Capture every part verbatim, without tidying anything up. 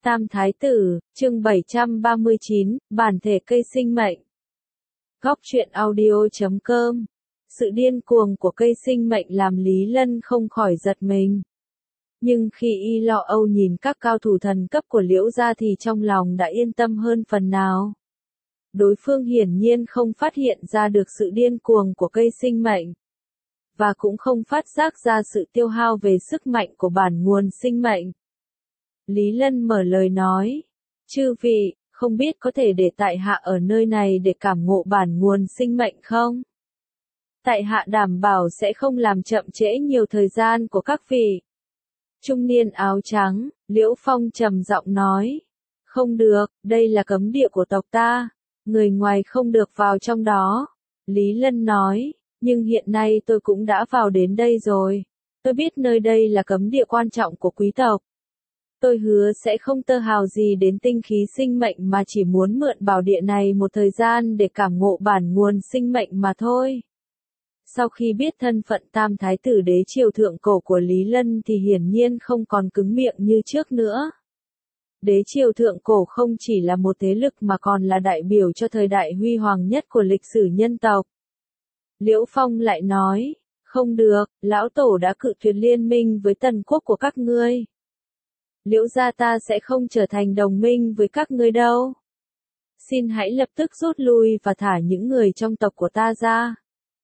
Tam Thái Tử, chương bảy trăm ba mươi chín, bản thể cây sinh mệnh. Góc truyện audio chấm com. Sự điên cuồng của cây sinh mệnh làm Lý Lân không khỏi giật mình. Nhưng khi y lo âu nhìn các cao thủ thần cấp của Liễu gia thì trong lòng đã yên tâm hơn phần nào. Đối phương hiển nhiên không phát hiện ra được sự điên cuồng của cây sinh mệnh. Và cũng không phát giác ra sự tiêu hao về sức mạnh của bản nguồn sinh mệnh. Lý Lân mở lời nói, chư vị, không biết có thể để tại hạ ở nơi này để cảm ngộ bản nguồn sinh mệnh không? Tại hạ đảm bảo sẽ không làm chậm trễ nhiều thời gian của các vị. Trung niên áo trắng, Liễu Phong trầm giọng nói, không được, đây là cấm địa của tộc ta, người ngoài không được vào trong đó. Lý Lân nói, nhưng hiện nay tôi cũng đã vào đến đây rồi, tôi biết nơi đây là cấm địa quan trọng của quý tộc. Tôi hứa sẽ không tơ hào gì đến tinh khí sinh mệnh mà chỉ muốn mượn bảo địa này một thời gian để cảm ngộ bản nguồn sinh mệnh mà thôi. Sau khi biết thân phận Tam Thái Tử đế triều thượng cổ của Lý Lân thì hiển nhiên không còn cứng miệng như trước nữa. Đế triều thượng cổ không chỉ là một thế lực mà còn là đại biểu cho thời đại huy hoàng nhất của lịch sử nhân tộc. Liễu Phong lại nói, không được, lão tổ đã cự tuyệt liên minh với tần quốc của các ngươi. Liễu gia ta sẽ không trở thành đồng minh với các ngươi đâu. Xin hãy lập tức rút lui và thả những người trong tộc của ta ra.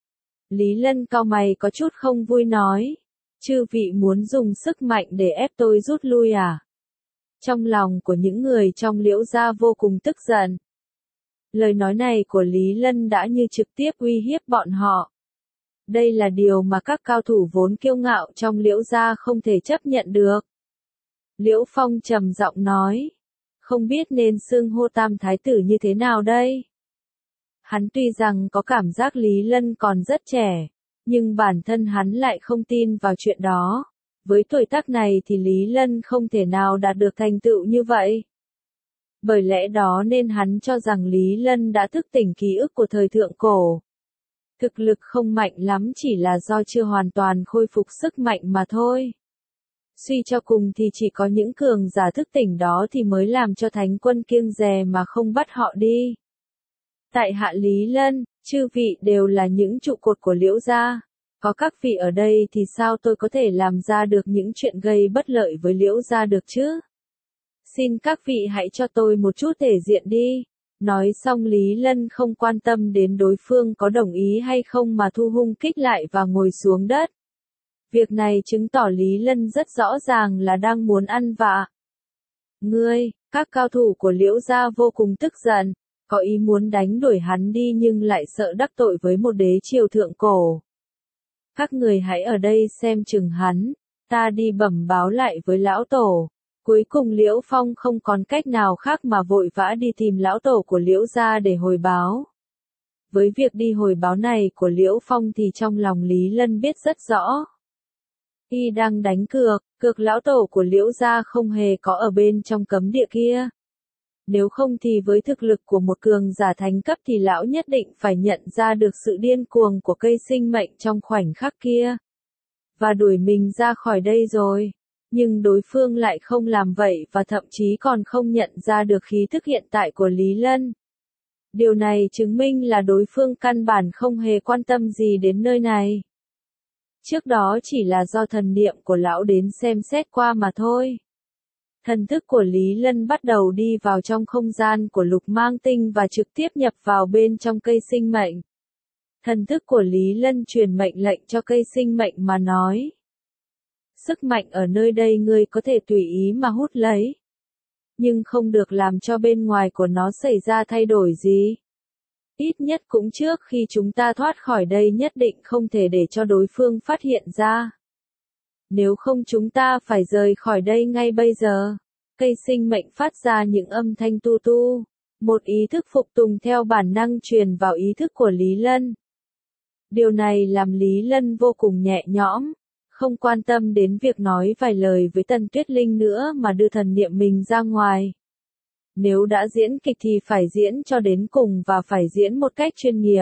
Lý Lân cau mày có chút không vui nói, chư vị muốn dùng sức mạnh để ép tôi rút lui à? Trong lòng của những người trong Liễu gia vô cùng tức giận. Lời nói này của Lý Lân đã như trực tiếp uy hiếp bọn họ. Đây là điều mà các cao thủ vốn kiêu ngạo trong Liễu gia không thể chấp nhận được. Liễu Phong trầm giọng nói, không biết nên xưng hô Tam Thái Tử như thế nào đây? Hắn tuy rằng có cảm giác Lý Lân còn rất trẻ, nhưng bản thân hắn lại không tin vào chuyện đó. Với tuổi tác này thì Lý Lân không thể nào đạt được thành tựu như vậy. Bởi lẽ đó nên hắn cho rằng Lý Lân đã thức tỉnh ký ức của thời thượng cổ. Thực lực không mạnh lắm chỉ là do chưa hoàn toàn khôi phục sức mạnh mà thôi. Suy cho cùng thì chỉ có những cường giả thức tỉnh đó thì mới làm cho thánh quân kiêng dè mà không bắt họ đi. Tại hạ Lý Lân, chư vị đều là những trụ cột của Liễu gia. Có các vị ở đây thì sao tôi có thể làm ra được những chuyện gây bất lợi với Liễu gia được chứ? Xin các vị hãy cho tôi một chút thể diện đi. Nói xong Lý Lân không quan tâm đến đối phương có đồng ý hay không mà thu hung kích lại và ngồi xuống đất. Việc này chứng tỏ Lý Lân rất rõ ràng là đang muốn ăn vạ. Ngươi, các cao thủ của Liễu gia vô cùng tức giận, có ý muốn đánh đuổi hắn đi nhưng lại sợ đắc tội với một đế triều thượng cổ. Các người hãy ở đây xem chừng hắn, ta đi bẩm báo lại với lão tổ. Cuối cùng Liễu Phong không còn cách nào khác mà vội vã đi tìm lão tổ của Liễu gia để hồi báo. Với việc đi hồi báo này của Liễu Phong thì trong lòng Lý Lân biết rất rõ. Y đang đánh cược, cược lão tổ của Liễu gia không hề có ở bên trong cấm địa kia. Nếu không thì với thực lực của một cường giả thánh cấp thì lão nhất định phải nhận ra được sự điên cuồng của cây sinh mệnh trong khoảnh khắc kia. Và đuổi mình ra khỏi đây rồi. Nhưng đối phương lại không làm vậy và thậm chí còn không nhận ra được khí thức hiện tại của Lý Lân. Điều này chứng minh là đối phương căn bản không hề quan tâm gì đến nơi này. Trước đó chỉ là do thần niệm của lão đến xem xét qua mà thôi. Thần thức của Lý Lân bắt đầu đi vào trong không gian của Lục Mang Tinh và trực tiếp nhập vào bên trong cây sinh mệnh. Thần thức của Lý Lân truyền mệnh lệnh cho cây sinh mệnh mà nói. Sức mạnh ở nơi đây ngươi có thể tùy ý mà hút lấy. Nhưng không được làm cho bên ngoài của nó xảy ra thay đổi gì. Ít nhất cũng trước khi chúng ta thoát khỏi đây nhất định không thể để cho đối phương phát hiện ra. Nếu không chúng ta phải rời khỏi đây ngay bây giờ. Cây sinh mệnh phát ra những âm thanh tu tu. Một ý thức phục tùng theo bản năng truyền vào ý thức của Lý Lân. Điều này làm Lý Lân vô cùng nhẹ nhõm. Không quan tâm đến việc nói vài lời với Tần Tuyết Linh nữa mà đưa thần niệm mình ra ngoài. Nếu đã diễn kịch thì phải diễn cho đến cùng và phải diễn một cách chuyên nghiệp.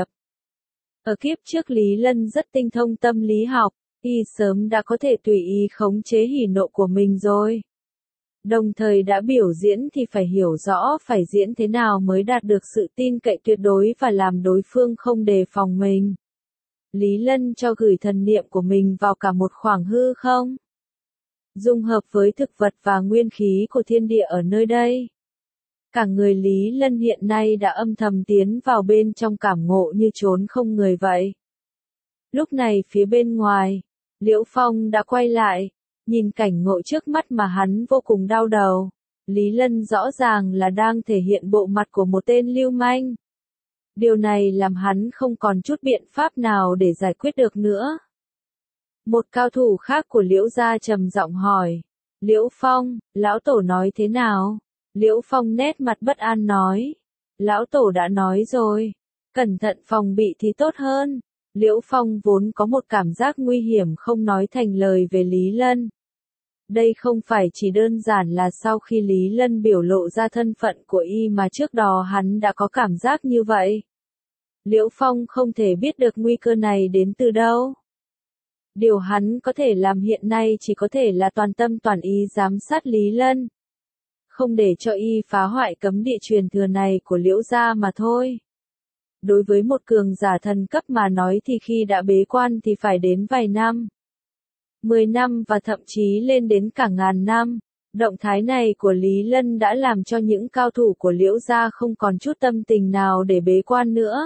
Ở kiếp trước Lý Lân rất tinh thông tâm lý học, y sớm đã có thể tùy ý khống chế hỉ nộ của mình rồi. Đồng thời đã biểu diễn thì phải hiểu rõ phải diễn thế nào mới đạt được sự tin cậy tuyệt đối và làm đối phương không đề phòng mình. Lý Lân cho gửi thần niệm của mình vào cả một khoảng hư không, dung hợp với thực vật và nguyên khí của thiên địa ở nơi đây. Cả người Lý Lân hiện nay đã âm thầm tiến vào bên trong cảm ngộ như trốn không người vậy. Lúc này phía bên ngoài, Liễu Phong đã quay lại, nhìn cảnh ngộ trước mắt mà hắn vô cùng đau đầu. Lý Lân rõ ràng là đang thể hiện bộ mặt của một tên lưu manh. Điều này làm hắn không còn chút biện pháp nào để giải quyết được nữa. Một cao thủ khác của Liễu gia trầm giọng hỏi. Liễu Phong, lão tổ nói thế nào? Liễu Phong nét mặt bất an nói. Lão tổ đã nói rồi. Cẩn thận phòng bị thì tốt hơn. Liễu Phong vốn có một cảm giác nguy hiểm không nói thành lời về Lý Lân. Đây không phải chỉ đơn giản là sau khi Lý Lân biểu lộ ra thân phận của y mà trước đó hắn đã có cảm giác như vậy. Liễu Phong không thể biết được nguy cơ này đến từ đâu. Điều hắn có thể làm hiện nay chỉ có thể là toàn tâm toàn ý giám sát Lý Lân. Không để cho y phá hoại cấm địa truyền thừa này của Liễu gia mà thôi. Đối với một cường giả thần cấp mà nói thì khi đã bế quan thì phải đến vài năm. Mười năm và thậm chí lên đến cả ngàn năm. Động thái này của Lý Lân đã làm cho những cao thủ của Liễu gia không còn chút tâm tình nào để bế quan nữa.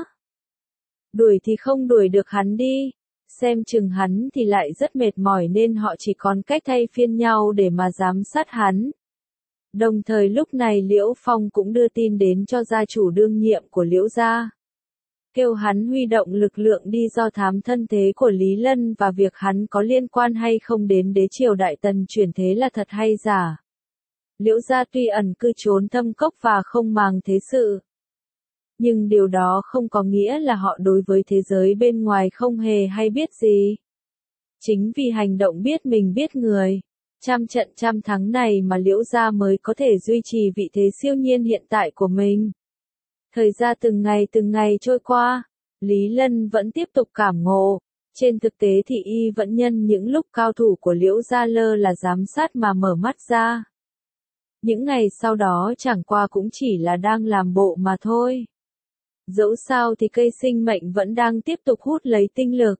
Đuổi thì không đuổi được hắn đi. Xem chừng hắn thì lại rất mệt mỏi nên họ chỉ còn cách thay phiên nhau để mà giám sát hắn. Đồng thời lúc này Liễu Phong cũng đưa tin đến cho gia chủ đương nhiệm của Liễu gia. Kêu hắn huy động lực lượng đi do thám thân thế của Lý Lân và việc hắn có liên quan hay không đến đế triều Đại Tần chuyển thế là thật hay giả. Liễu gia tuy ẩn cư trốn thâm cốc và không màng thế sự. Nhưng điều đó không có nghĩa là họ đối với thế giới bên ngoài không hề hay biết gì. Chính vì hành động biết mình biết người, trăm trận trăm thắng này mà Liễu gia mới có thể duy trì vị thế siêu nhiên hiện tại của mình. Thời gian từng ngày từng ngày trôi qua, Lý Lân vẫn tiếp tục cảm ngộ. Trên thực tế thì y vẫn nhân những lúc cao thủ của Liễu gia lơ là giám sát mà mở mắt ra. Những ngày sau đó chẳng qua cũng chỉ là đang làm bộ mà thôi. Dẫu sao thì cây sinh mệnh vẫn đang tiếp tục hút lấy tinh lực.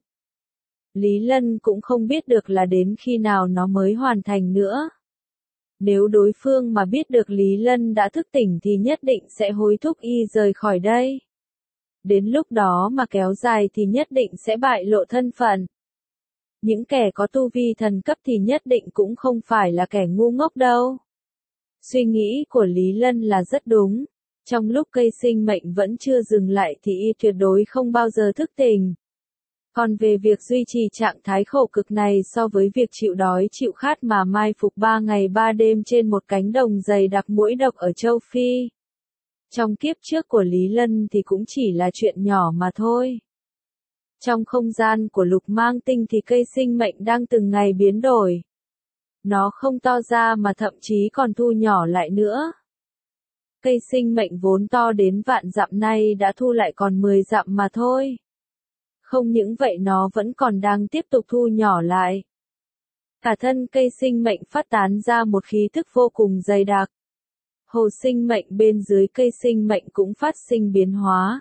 Lý Lân cũng không biết được là đến khi nào nó mới hoàn thành nữa. Nếu đối phương mà biết được Lý Lân đã thức tỉnh thì nhất định sẽ hối thúc y rời khỏi đây. Đến lúc đó mà kéo dài thì nhất định sẽ bại lộ thân phận. Những kẻ có tu vi thần cấp thì nhất định cũng không phải là kẻ ngu ngốc đâu. Suy nghĩ của Lý Lân là rất đúng. Trong lúc cây sinh mệnh vẫn chưa dừng lại thì y tuyệt đối không bao giờ thức tỉnh. Còn về việc duy trì trạng thái khổ cực này so với việc chịu đói chịu khát mà mai phục ba ngày ba đêm trên một cánh đồng dày đặc muỗi độc ở châu Phi. Trong kiếp trước của Lý Lân thì cũng chỉ là chuyện nhỏ mà thôi. Trong không gian của Lục Mang Tinh thì cây sinh mệnh đang từng ngày biến đổi. Nó không to ra mà thậm chí còn thu nhỏ lại nữa. Cây sinh mệnh vốn to đến vạn dặm nay đã thu lại còn mười dặm mà thôi. Không những vậy nó vẫn còn đang tiếp tục thu nhỏ lại. Cả thân cây sinh mệnh phát tán ra một khí thức vô cùng dày đặc. Hồ sinh mệnh bên dưới cây sinh mệnh cũng phát sinh biến hóa.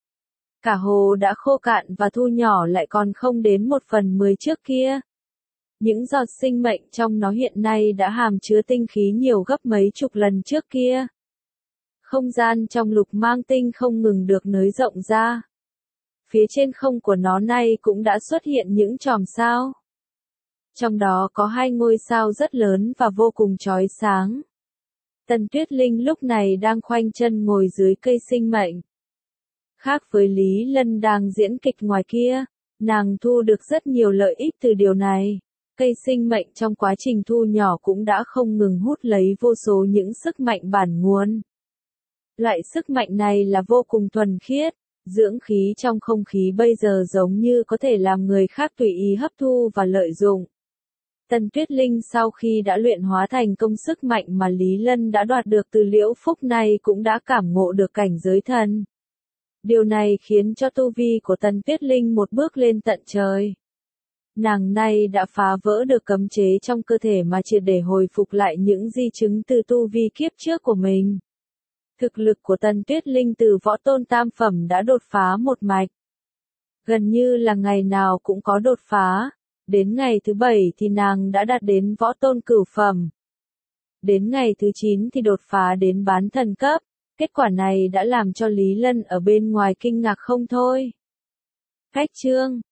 Cả hồ đã khô cạn và thu nhỏ lại còn không đến một phần mười trước kia. Những giọt sinh mệnh trong nó hiện nay đã hàm chứa tinh khí nhiều gấp mấy chục lần trước kia. Không gian trong Lục Mang Tinh không ngừng được nới rộng ra. Phía trên không của nó nay cũng đã xuất hiện những chòm sao. Trong đó có hai ngôi sao rất lớn và vô cùng chói sáng. Tần Tuyết Linh lúc này đang khoanh chân ngồi dưới cây sinh mệnh. Khác với Lý Lân đang diễn kịch ngoài kia, nàng thu được rất nhiều lợi ích từ điều này. Cây sinh mệnh trong quá trình thu nhỏ cũng đã không ngừng hút lấy vô số những sức mạnh bản nguồn. Loại sức mạnh này là vô cùng thuần khiết. Dưỡng khí trong không khí bây giờ giống như có thể làm người khác tùy ý hấp thu và lợi dụng. Tần Tuyết Linh sau khi đã luyện hóa thành công sức mạnh mà Lý Lân đã đoạt được từ Liễu Phúc này cũng đã cảm ngộ được cảnh giới thần. Điều này khiến cho tu vi của Tần Tuyết Linh một bước lên tận trời. Nàng nay đã phá vỡ được cấm chế trong cơ thể mà triệt để hồi phục lại những di chứng từ tu vi kiếp trước của mình. Thực lực của Tần Tuyết Linh từ võ tôn tam phẩm đã đột phá một mạch. Gần như là ngày nào cũng có đột phá. Đến ngày thứ bảy thì nàng đã đạt đến võ tôn cửu phẩm. Đến ngày thứ chín thì đột phá đến bán thần cấp. Kết quả này đã làm cho Lý Lân ở bên ngoài kinh ngạc không thôi. Khách chương